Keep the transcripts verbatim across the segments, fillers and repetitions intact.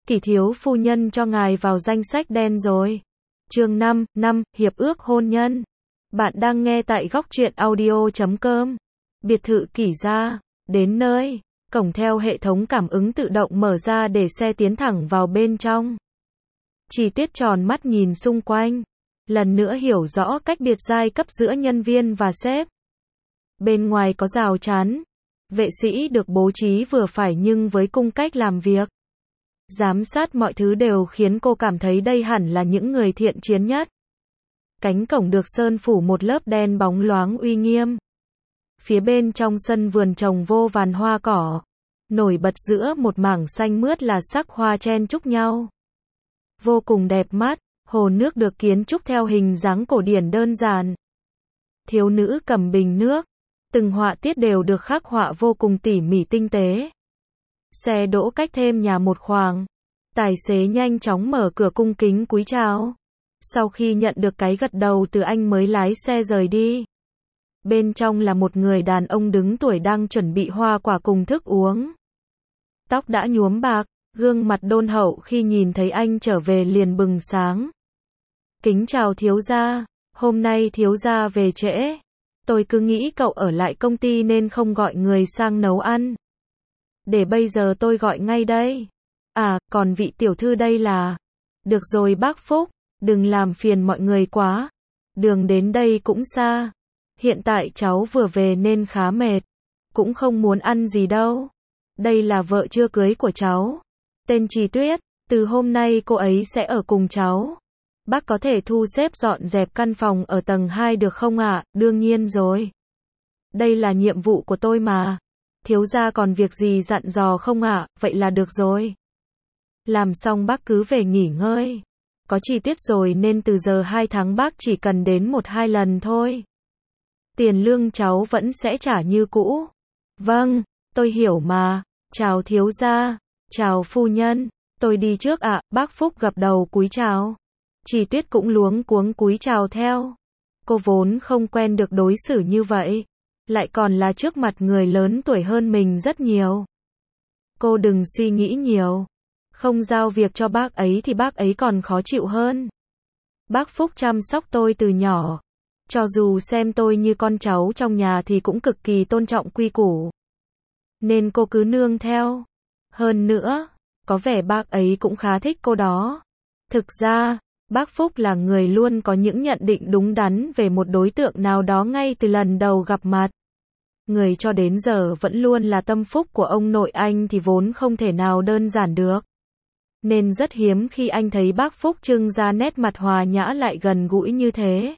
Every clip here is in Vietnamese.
Kỷ thiếu phu nhân cho ngài vào danh sách đen rồi. Chương năm, năm, hiệp ước hôn nhân. Bạn đang nghe tại góc truyện audio chấm com. Biệt thự Kỷ gia, đến nơi, cổng theo hệ thống cảm ứng tự động mở ra để xe tiến thẳng vào bên trong. Chỉ Tuyết tròn mắt nhìn xung quanh, lần nữa hiểu rõ cách biệt giai cấp giữa nhân viên và sếp. Bên ngoài có rào chắn, vệ sĩ được bố trí vừa phải nhưng với cung cách làm việc, giám sát mọi thứ đều khiến cô cảm thấy đây hẳn là những người thiện chiến nhất. Cánh cổng được sơn phủ một lớp đen bóng loáng uy nghiêm. Phía bên trong sân vườn trồng vô vàn hoa cỏ, nổi bật giữa một mảng xanh mướt là sắc hoa chen chúc nhau. Vô cùng đẹp mắt, hồ nước được kiến trúc theo hình dáng cổ điển đơn giản. Thiếu nữ cầm bình nước, từng họa tiết đều được khắc họa vô cùng tỉ mỉ tinh tế. Xe đỗ cách thêm nhà một khoảng. Tài xế nhanh chóng mở cửa cung kính cúi chào. Sau khi nhận được cái gật đầu từ anh mới lái xe rời đi. Bên trong là một người đàn ông đứng tuổi đang chuẩn bị hoa quả cùng thức uống. Tóc đã nhuốm bạc, gương mặt đôn hậu khi nhìn thấy anh trở về liền bừng sáng. Kính chào thiếu gia, hôm nay thiếu gia về trễ. Tôi cứ nghĩ cậu ở lại công ty nên không gọi người sang nấu ăn. Để bây giờ tôi gọi ngay đây. À, còn vị tiểu thư đây là... Được rồi bác Phúc, đừng làm phiền mọi người quá. Đường đến đây cũng xa. Hiện tại cháu vừa về nên khá mệt. Cũng không muốn ăn gì đâu. Đây là vợ chưa cưới của cháu. Tên Trì Tuyết, từ hôm nay cô ấy sẽ ở cùng cháu. Bác có thể thu xếp dọn dẹp căn phòng ở tầng hai được không ạ? À? Đương nhiên rồi. Đây là nhiệm vụ của tôi mà. Thiếu gia còn việc gì dặn dò không ạ? À? Vậy là được rồi. Làm xong bác cứ về nghỉ ngơi. Có Chi Tiết rồi nên từ giờ hai tháng bác chỉ cần đến một hai lần thôi. Tiền lương cháu vẫn sẽ trả như cũ. Vâng, tôi hiểu mà. Chào thiếu gia. Chào phu nhân. Tôi đi trước ạ. À. Bác Phúc gập đầu cúi chào. Chi Tuyết cũng luống cuống cúi chào theo. Cô vốn không quen được đối xử như vậy. Lại còn là trước mặt người lớn tuổi hơn mình rất nhiều. Cô đừng suy nghĩ nhiều. Không giao việc cho bác ấy thì bác ấy còn khó chịu hơn. Bác Phúc chăm sóc tôi từ nhỏ. Cho dù xem tôi như con cháu trong nhà thì cũng cực kỳ tôn trọng quy củ. Nên cô cứ nương theo. Hơn nữa, có vẻ bác ấy cũng khá thích cô đó. Thực ra, bác Phúc là người luôn có những nhận định đúng đắn về một đối tượng nào đó ngay từ lần đầu gặp mặt. Người cho đến giờ vẫn luôn là tâm phúc của ông nội anh thì vốn không thể nào đơn giản được. Nên rất hiếm khi anh thấy bác Phúc trưng ra nét mặt hòa nhã lại gần gũi như thế.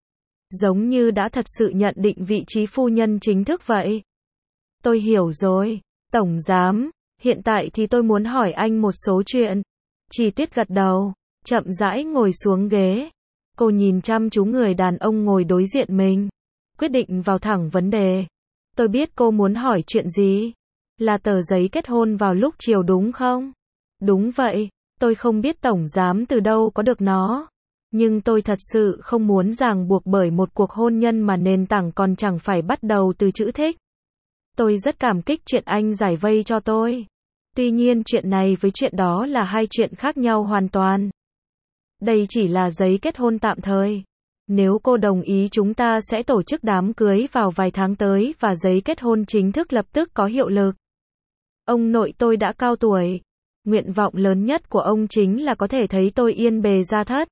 Giống như đã thật sự nhận định vị trí phu nhân chính thức vậy. Tôi hiểu rồi, Tổng Giám, hiện tại thì tôi muốn hỏi anh một số chuyện. Chi Tiết gật đầu, chậm rãi ngồi xuống ghế. Cô nhìn chăm chú người đàn ông ngồi đối diện mình. Quyết định vào thẳng vấn đề. Tôi biết cô muốn hỏi chuyện gì. Là tờ giấy kết hôn vào lúc chiều đúng không? Đúng vậy, tôi không biết Tổng Giám từ đâu có được nó. Nhưng tôi thật sự không muốn ràng buộc bởi một cuộc hôn nhân mà nền tảng còn chẳng phải bắt đầu từ chữ thích. Tôi rất cảm kích chuyện anh giải vây cho tôi. Tuy nhiên chuyện này với chuyện đó là hai chuyện khác nhau hoàn toàn. Đây chỉ là giấy kết hôn tạm thời. Nếu cô đồng ý chúng ta sẽ tổ chức đám cưới vào vài tháng tới và giấy kết hôn chính thức lập tức có hiệu lực. Ông nội tôi đã cao tuổi. Nguyện vọng lớn nhất của ông chính là có thể thấy tôi yên bề gia thất.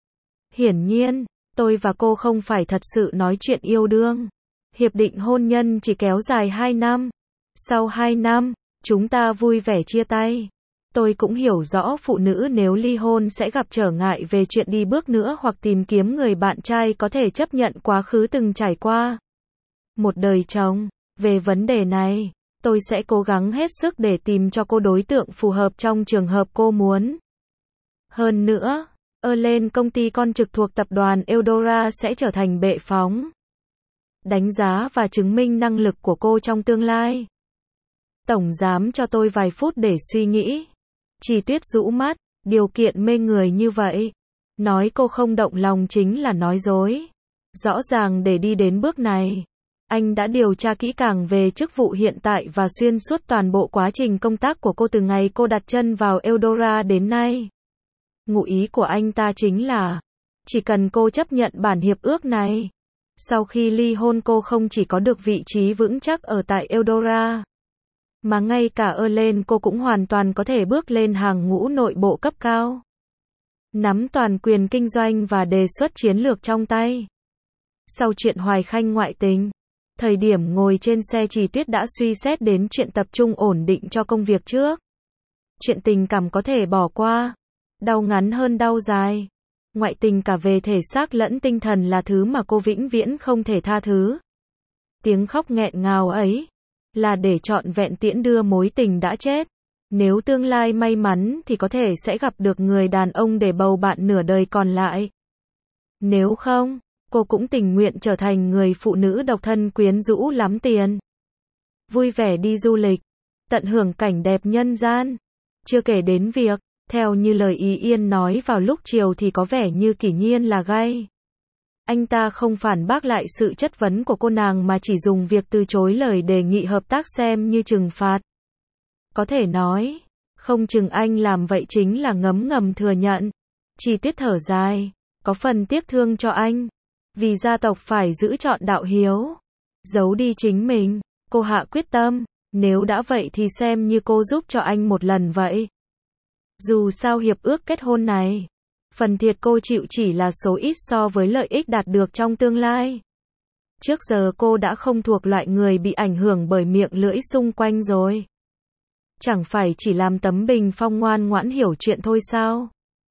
Hiển nhiên, tôi và cô không phải thật sự nói chuyện yêu đương. Hiệp định hôn nhân chỉ kéo dài hai năm. Sau hai năm, chúng ta vui vẻ chia tay. Tôi cũng hiểu rõ phụ nữ nếu ly hôn sẽ gặp trở ngại về chuyện đi bước nữa hoặc tìm kiếm người bạn trai có thể chấp nhận quá khứ từng trải qua. Một đời chồng. Về vấn đề này, tôi sẽ cố gắng hết sức để tìm cho cô đối tượng phù hợp trong trường hợp cô muốn. Hơn nữa, ở lên công ty con trực thuộc tập đoàn Eudora sẽ trở thành bệ phóng. Đánh giá và chứng minh năng lực của cô trong tương lai. Tổng Giám cho tôi vài phút để suy nghĩ. Chi Tuyết rũ mắt, điều kiện mê người như vậy. Nói cô không động lòng chính là nói dối. Rõ ràng để đi đến bước này, Anh đã điều tra kỹ càng về chức vụ hiện tại và xuyên suốt toàn bộ quá trình công tác của cô từ ngày cô đặt chân vào Eldora đến nay. Ngụ ý của anh ta chính là, chỉ cần cô chấp nhận bản hiệp ước này, sau khi ly hôn cô không chỉ có được vị trí vững chắc ở tại Eldora, mà ngay cả ở lên cô cũng hoàn toàn có thể bước lên hàng ngũ nội bộ cấp cao. Nắm toàn quyền kinh doanh và đề xuất chiến lược trong tay. Sau chuyện Hoài Khanh ngoại tình, thời điểm ngồi trên xe Chỉ Tuyết đã suy xét đến chuyện tập trung ổn định cho công việc trước. Chuyện tình cảm có thể bỏ qua. Đau ngắn hơn đau dài. Ngoại tình cả về thể xác lẫn tinh thần là thứ mà cô vĩnh viễn không thể tha thứ. Tiếng khóc nghẹn ngào ấy là để trọn vẹn tiễn đưa mối tình đã chết. Nếu tương lai may mắn thì có thể sẽ gặp được người đàn ông để bầu bạn nửa đời còn lại. Nếu không, cô cũng tình nguyện trở thành người phụ nữ độc thân quyến rũ lắm tiền. Vui vẻ đi du lịch, tận hưởng cảnh đẹp nhân gian. Chưa kể đến việc, theo như lời Ý Yên nói vào lúc chiều thì có vẻ như Kỷ Nhiên là gay. Anh ta không phản bác lại sự chất vấn của cô nàng mà chỉ dùng việc từ chối lời đề nghị hợp tác xem như trừng phạt. Có thể nói, không chừng anh làm vậy chính là ngấm ngầm thừa nhận. Chỉ Tuyết thở dài, có phần tiếc thương cho anh. Vì gia tộc phải giữ trọn đạo hiếu. Giấu đi chính mình, cô hạ quyết tâm, nếu đã vậy thì xem như cô giúp cho anh một lần vậy. Dù sao hiệp ước kết hôn này, phần thiệt cô chịu chỉ là số ít so với lợi ích đạt được trong tương lai. Trước giờ cô đã không thuộc loại người bị ảnh hưởng bởi miệng lưỡi xung quanh rồi. Chẳng phải chỉ làm tấm bình phong ngoan ngoãn hiểu chuyện thôi sao?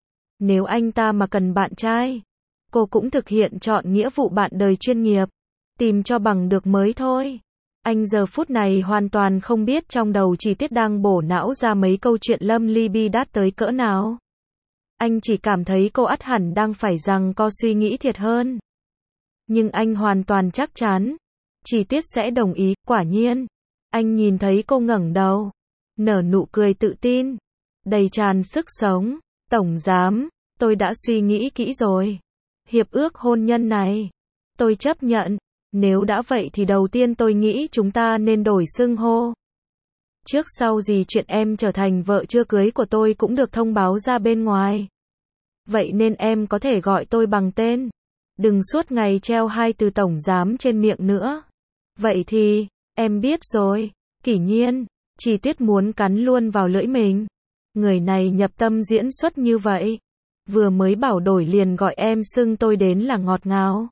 Nếu anh ta mà cần bạn trai, cô cũng thực hiện chọn nghĩa vụ bạn đời chuyên nghiệp, tìm cho bằng được mới thôi. Anh giờ phút này hoàn toàn không biết trong đầu Chỉ Tuyết đang bổ não ra mấy câu chuyện lâm ly bi đát tới cỡ nào. Anh chỉ cảm thấy cô ắt hẳn đang phải rằng co suy nghĩ thiệt hơn. Nhưng anh hoàn toàn chắc chắn, Chỉ Tuyết sẽ đồng ý, quả nhiên. Anh nhìn thấy cô ngẩng đầu, nở nụ cười tự tin, đầy tràn sức sống. Tổng giám, tôi đã suy nghĩ kỹ rồi. Hiệp ước hôn nhân này, tôi chấp nhận. Nếu đã vậy thì đầu tiên tôi nghĩ chúng ta nên đổi xưng hô. Trước sau gì chuyện em trở thành vợ chưa cưới của tôi cũng được thông báo ra bên ngoài. Vậy nên em có thể gọi tôi bằng tên. Đừng suốt ngày treo hai từ tổng giám trên miệng nữa. Vậy thì, em biết rồi. Kỷ Nhiên, Chỉ Tuyết muốn cắn luôn vào lưỡi mình. Người này nhập tâm diễn xuất như vậy. Vừa mới bảo đổi liền gọi em xưng tôi đến là ngọt ngào.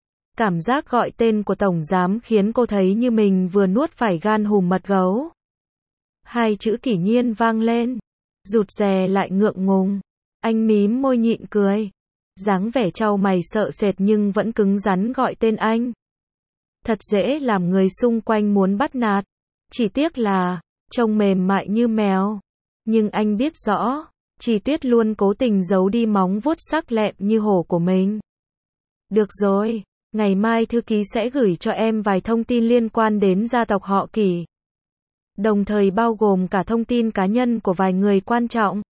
Cảm giác gọi tên của tổng giám khiến cô thấy như mình vừa nuốt phải gan hùm mật gấu. Hai chữ Kỷ Nhiên vang lên. Rụt rè lại ngượng ngùng. Anh mím môi nhịn cười. Dáng vẻ trao mày sợ sệt nhưng vẫn cứng rắn gọi tên anh. Thật dễ làm người xung quanh muốn bắt nạt. Chỉ tiếc là, trông mềm mại như mèo. Nhưng anh biết rõ, Chỉ Tuyết luôn cố tình giấu đi móng vuốt sắc lẹm như hổ của mình. Được rồi, ngày mai thư ký sẽ gửi cho em vài thông tin liên quan đến gia tộc họ Kỷ. Đồng thời bao gồm cả thông tin cá nhân của vài người quan trọng.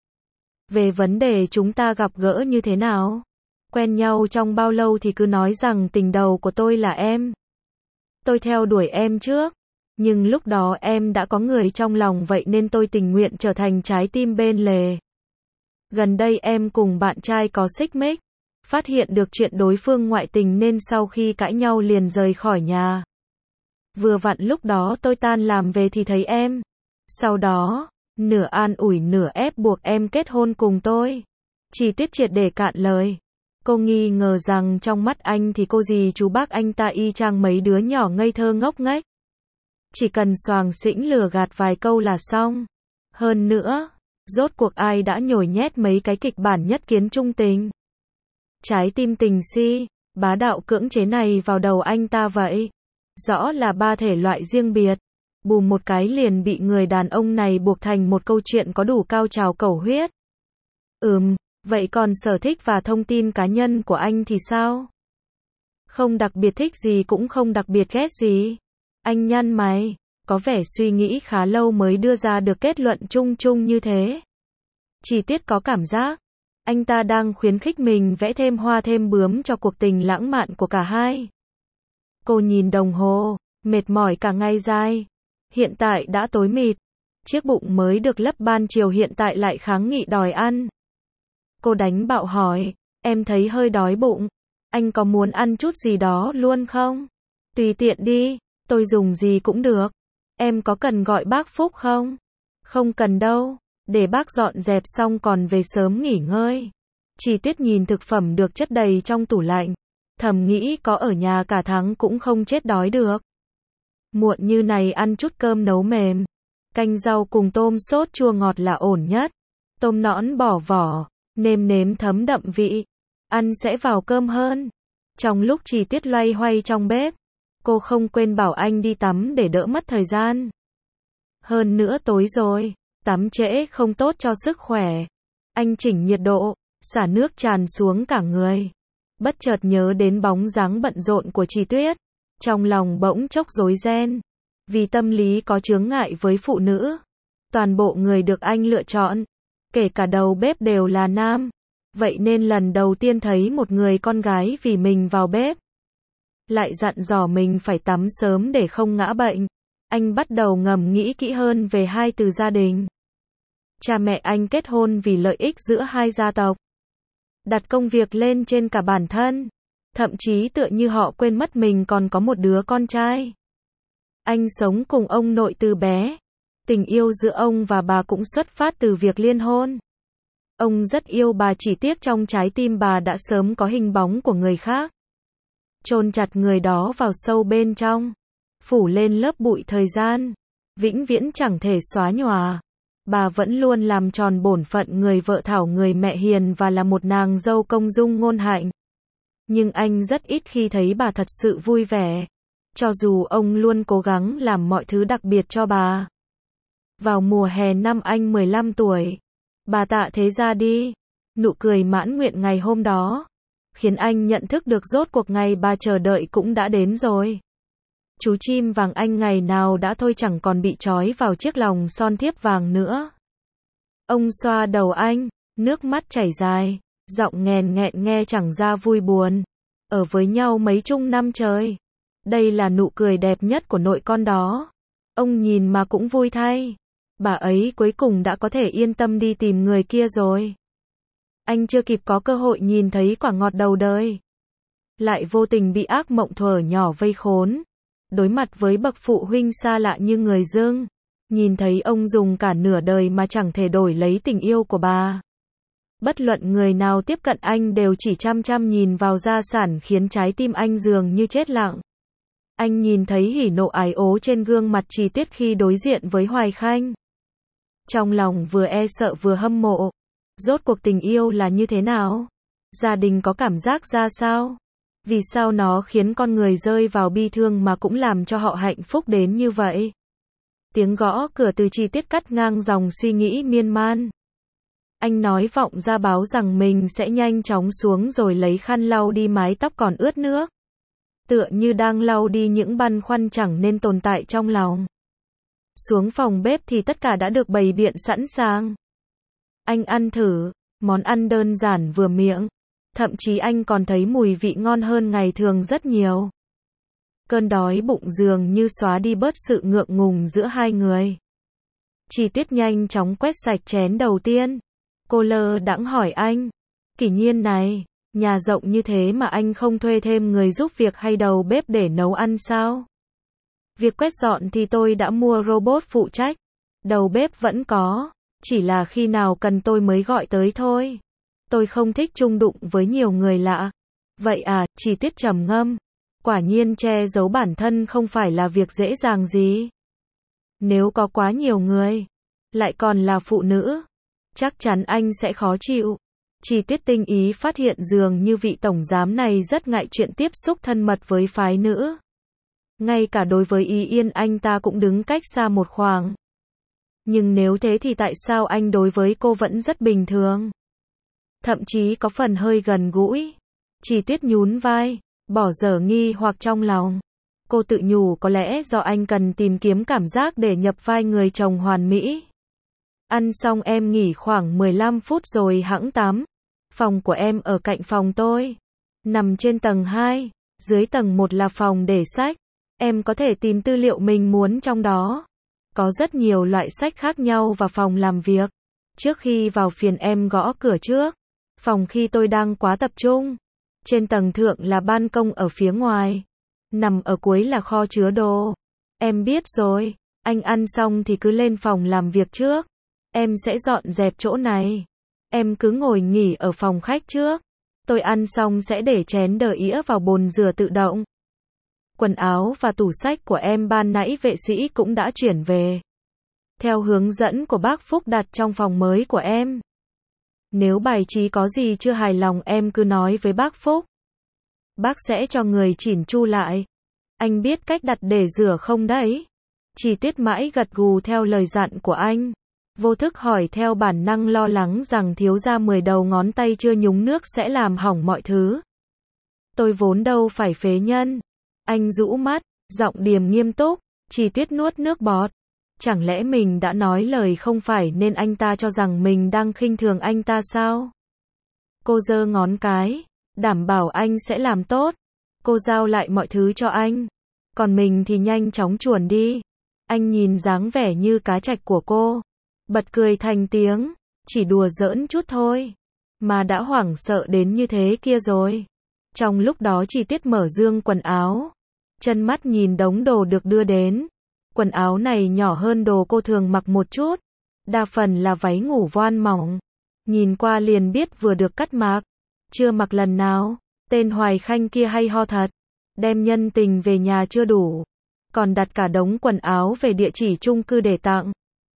Về vấn đề chúng ta gặp gỡ như thế nào? Quen nhau trong bao lâu thì cứ nói rằng tình đầu của tôi là em. Tôi theo đuổi em trước. Nhưng lúc đó em đã có người trong lòng vậy nên tôi tình nguyện trở thành trái tim bên lề. Gần đây em cùng bạn trai có xích mích. Phát hiện được chuyện đối phương ngoại tình nên sau khi cãi nhau liền rời khỏi nhà. Vừa vặn lúc đó tôi tan làm về thì thấy em. Sau đó, nửa an ủi nửa ép buộc em kết hôn cùng tôi. Chỉ Tuyết triệt để cạn lời. Cô nghi ngờ rằng trong mắt anh thì cô dì chú bác anh ta y chang mấy đứa nhỏ ngây thơ ngốc nghếch. Chỉ cần xoàng xĩnh lừa gạt vài câu là xong. Hơn nữa, rốt cuộc ai đã nhồi nhét mấy cái kịch bản nhất kiến trung tình. Trái tim tình si, bá đạo cưỡng chế này vào đầu anh ta vậy. Rõ là ba thể loại riêng biệt. Bùm một cái liền bị người đàn ông này buộc thành một câu chuyện có đủ cao trào cầu huyết. Ừm, vậy còn sở thích và thông tin cá nhân của anh thì sao? Không đặc biệt thích gì cũng không đặc biệt ghét gì. Anh nhăn mày, có vẻ suy nghĩ khá lâu mới đưa ra được kết luận chung chung như thế. Chỉ Tuyết có cảm giác, anh ta đang khuyến khích mình vẽ thêm hoa thêm bướm cho cuộc tình lãng mạn của cả hai. Cô nhìn đồng hồ, mệt mỏi cả ngày dài. Hiện tại đã tối mịt. Chiếc bụng mới được lấp ban chiều hiện tại lại kháng nghị đòi ăn. Cô đánh bạo hỏi, em thấy hơi đói bụng. Anh có muốn ăn chút gì đó luôn không? Tùy tiện đi, tôi dùng gì cũng được. Em có cần gọi bác Phúc không? Không cần đâu, để bác dọn dẹp xong còn về sớm nghỉ ngơi. Chỉ Tuyết nhìn thực phẩm được chất đầy trong tủ lạnh, thầm nghĩ có ở nhà cả tháng cũng không chết đói được. Muộn như này ăn chút cơm nấu mềm, canh rau cùng tôm sốt chua ngọt là ổn nhất. Tôm nõn bỏ vỏ, nêm nếm thấm đậm vị, ăn sẽ vào cơm hơn. Trong lúc Chỉ Tuyết loay hoay trong bếp, cô không quên bảo anh đi tắm để đỡ mất thời gian. Hơn nữa tối rồi, tắm trễ không tốt cho sức khỏe. Anh chỉnh nhiệt độ, xả nước tràn xuống cả người. Bất chợt nhớ đến bóng dáng bận rộn của Chỉ Tuyết, trong lòng bỗng chốc rối ren. Vì tâm lý có chướng ngại với phụ nữ, toàn bộ người được anh lựa chọn, kể cả đầu bếp đều là nam. Vậy nên lần đầu tiên thấy một người con gái vì mình vào bếp, lại dặn dò mình phải tắm sớm để không ngã bệnh. Anh bắt đầu ngầm nghĩ kỹ hơn về hai từ gia đình. Cha mẹ anh kết hôn vì lợi ích giữa hai gia tộc, đặt công việc lên trên cả bản thân, thậm chí tựa như họ quên mất mình còn có một đứa con trai. Anh sống cùng ông nội từ bé, tình yêu giữa ông và bà cũng xuất phát từ việc liên hôn. Ông rất yêu bà, chỉ tiếc trong trái tim bà đã sớm có hình bóng của người khác. Chôn chặt người đó vào sâu bên trong, phủ lên lớp bụi thời gian, vĩnh viễn chẳng thể xóa nhòa. Bà vẫn luôn làm tròn bổn phận người vợ thảo, người mẹ hiền và là một nàng dâu công dung ngôn hạnh. Nhưng anh rất ít khi thấy bà thật sự vui vẻ, cho dù ông luôn cố gắng làm mọi thứ đặc biệt cho bà. Vào mùa hè năm anh mười lăm tuổi, bà tạ thế ra đi. Nụ cười mãn nguyện ngày hôm đó khiến anh nhận thức được rốt cuộc ngày bà chờ đợi cũng đã đến rồi. Chú chim vàng anh ngày nào đã thôi chẳng còn bị trói vào chiếc lòng son thiếp vàng nữa. Ông xoa đầu anh, nước mắt chảy dài, giọng nghèn nghẹn nghe chẳng ra vui buồn. Ở với nhau mấy chung năm trời, đây là nụ cười đẹp nhất của nội con đó. Ông nhìn mà cũng vui thay. Bà ấy cuối cùng đã có thể yên tâm đi tìm người kia rồi. Anh chưa kịp có cơ hội nhìn thấy quả ngọt đầu đời, lại vô tình bị ác mộng thuở nhỏ vây khốn. Đối mặt với bậc phụ huynh xa lạ như người dưng, nhìn thấy ông dùng cả nửa đời mà chẳng thể đổi lấy tình yêu của bà. Bất luận người nào tiếp cận anh đều chỉ chăm chăm nhìn vào gia sản, khiến trái tim anh dường như chết lặng. Anh nhìn thấy hỉ nộ ái ố trên gương mặt Chỉ Tuyết khi đối diện với Hoài Khanh. Trong lòng vừa e sợ vừa hâm mộ. Rốt cuộc tình yêu là như thế nào? Gia đình có cảm giác ra sao? Vì sao nó khiến con người rơi vào bi thương mà cũng làm cho họ hạnh phúc đến như vậy? Tiếng gõ cửa từ Chỉ Tuyết cắt ngang dòng suy nghĩ miên man. Anh nói vọng ra báo rằng mình sẽ nhanh chóng xuống rồi lấy khăn lau đi mái tóc còn ướt nước. Tựa như đang lau đi những băn khoăn chẳng nên tồn tại trong lòng. Xuống phòng bếp thì tất cả đã được bày biện sẵn sàng. Anh ăn thử, món ăn đơn giản vừa miệng. Thậm chí anh còn thấy mùi vị ngon hơn ngày thường rất nhiều. Cơn đói bụng dường như xóa đi bớt sự ngượng ngùng giữa hai người. Chỉ Tuyết nhanh chóng quét sạch chén đầu tiên. Cô lơ đãng hỏi anh, Kỷ Nhiên này, nhà rộng như thế mà anh không thuê thêm người giúp việc hay đầu bếp để nấu ăn sao? Việc quét dọn thì tôi đã mua robot phụ trách. Đầu bếp vẫn có, chỉ là khi nào cần tôi mới gọi tới thôi. Tôi không thích chung đụng với nhiều người lạ. Vậy à, Chỉ Tuyết trầm ngâm. Quả nhiên che giấu bản thân không phải là việc dễ dàng gì. Nếu có quá nhiều người, lại còn là phụ nữ, chắc chắn anh sẽ khó chịu. Chỉ Tuyết tinh ý phát hiện dường như vị tổng giám này rất ngại chuyện tiếp xúc thân mật với phái nữ. Ngay cả đối với Ý Yên anh ta cũng đứng cách xa một khoảng. Nhưng nếu thế thì tại sao anh đối với cô vẫn rất bình thường? Thậm chí có phần hơi gần gũi. Chỉ Tuyết nhún vai, bỏ dở nghi hoặc trong lòng. Cô tự nhủ có lẽ do anh cần tìm kiếm cảm giác để nhập vai người chồng hoàn mỹ. Ăn xong em nghỉ khoảng mười lăm phút rồi hẵng tắm. Phòng của em ở cạnh phòng tôi, nằm trên tầng hai. Dưới tầng một là phòng để sách. Em có thể tìm tư liệu mình muốn trong đó. Có rất nhiều loại sách khác nhau và phòng làm việc. Trước khi vào phiền em gõ cửa trước. Phòng khi tôi đang quá tập trung. Trên tầng thượng là ban công ở phía ngoài. Nằm ở cuối là kho chứa đồ. Em biết rồi, anh ăn xong thì cứ lên phòng làm việc trước. Em sẽ dọn dẹp chỗ này. Em cứ ngồi nghỉ ở phòng khách trước. Tôi ăn xong sẽ để chén đờ ĩa vào bồn rửa tự động. Quần áo và tủ sách của em ban nãy vệ sĩ cũng đã chuyển về. Theo hướng dẫn của bác Phúc đặt trong phòng mới của em. Nếu bài trí có gì chưa hài lòng em cứ nói với bác Phúc. Bác sẽ cho người chỉn chu lại. Anh biết cách đặt để rửa không đấy? Chi Tiết mãi gật gù theo lời dặn của anh. Vô thức hỏi theo bản năng lo lắng rằng thiếu gia mười đầu ngón tay chưa nhúng nước sẽ làm hỏng mọi thứ. Tôi vốn đâu phải phế nhân. Anh rũ mắt, giọng điềm nghiêm túc. Chi Tiết nuốt nước bọt. Chẳng lẽ mình đã nói lời không phải nên anh ta cho rằng mình đang khinh thường anh ta sao? Cô giơ ngón cái, đảm bảo anh sẽ làm tốt. Cô giao lại mọi thứ cho anh. Còn mình thì nhanh chóng chuồn đi. Anh nhìn dáng vẻ như cá trạch của cô. Bật cười thành tiếng. Chỉ đùa giỡn chút thôi. Mà đã hoảng sợ đến như thế kia rồi. Trong lúc đó Chi Tiết mở dương quần áo. Chân mắt nhìn đống đồ được đưa đến. Quần áo này nhỏ hơn đồ cô thường mặc một chút. Đa phần là váy ngủ voan mỏng. Nhìn qua liền biết vừa được cắt mặc. Chưa mặc lần nào. Tên Hoài Khanh kia hay ho thật. Đem nhân tình về nhà chưa đủ. Còn đặt cả đống quần áo về địa chỉ chung cư để tặng.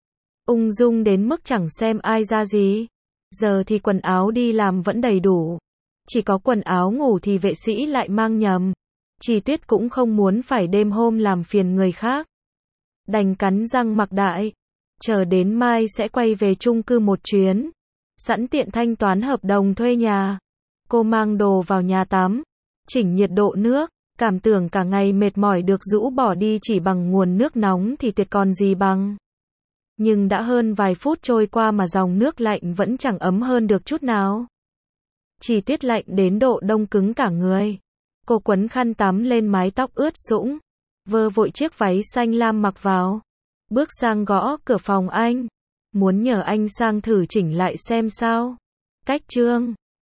Ung dung đến mức chẳng xem ai ra gì. Giờ thì quần áo đi làm vẫn đầy đủ. Chỉ có quần áo ngủ thì vệ sĩ lại mang nhầm. Chi Tiết cũng không muốn phải đêm hôm làm phiền người khác. Đành cắn răng mặc đại. Chờ đến mai sẽ quay về chung cư một chuyến. Sẵn tiện thanh toán hợp đồng thuê nhà. Cô mang đồ vào nhà tắm. Chỉnh nhiệt độ nước. Cảm tưởng cả ngày mệt mỏi được rũ bỏ đi chỉ bằng nguồn nước nóng thì tuyệt còn gì bằng. Nhưng đã hơn vài phút trôi qua mà dòng nước lạnh vẫn chẳng ấm hơn được chút nào. Chi Tiết lạnh đến độ đông cứng cả người. Cô quấn khăn tắm lên mái tóc ướt sũng. Vơ vội chiếc váy xanh lam mặc vào. Bước sang gõ cửa phòng anh. Muốn nhờ anh sang thử chỉnh lại xem sao. Cách trương.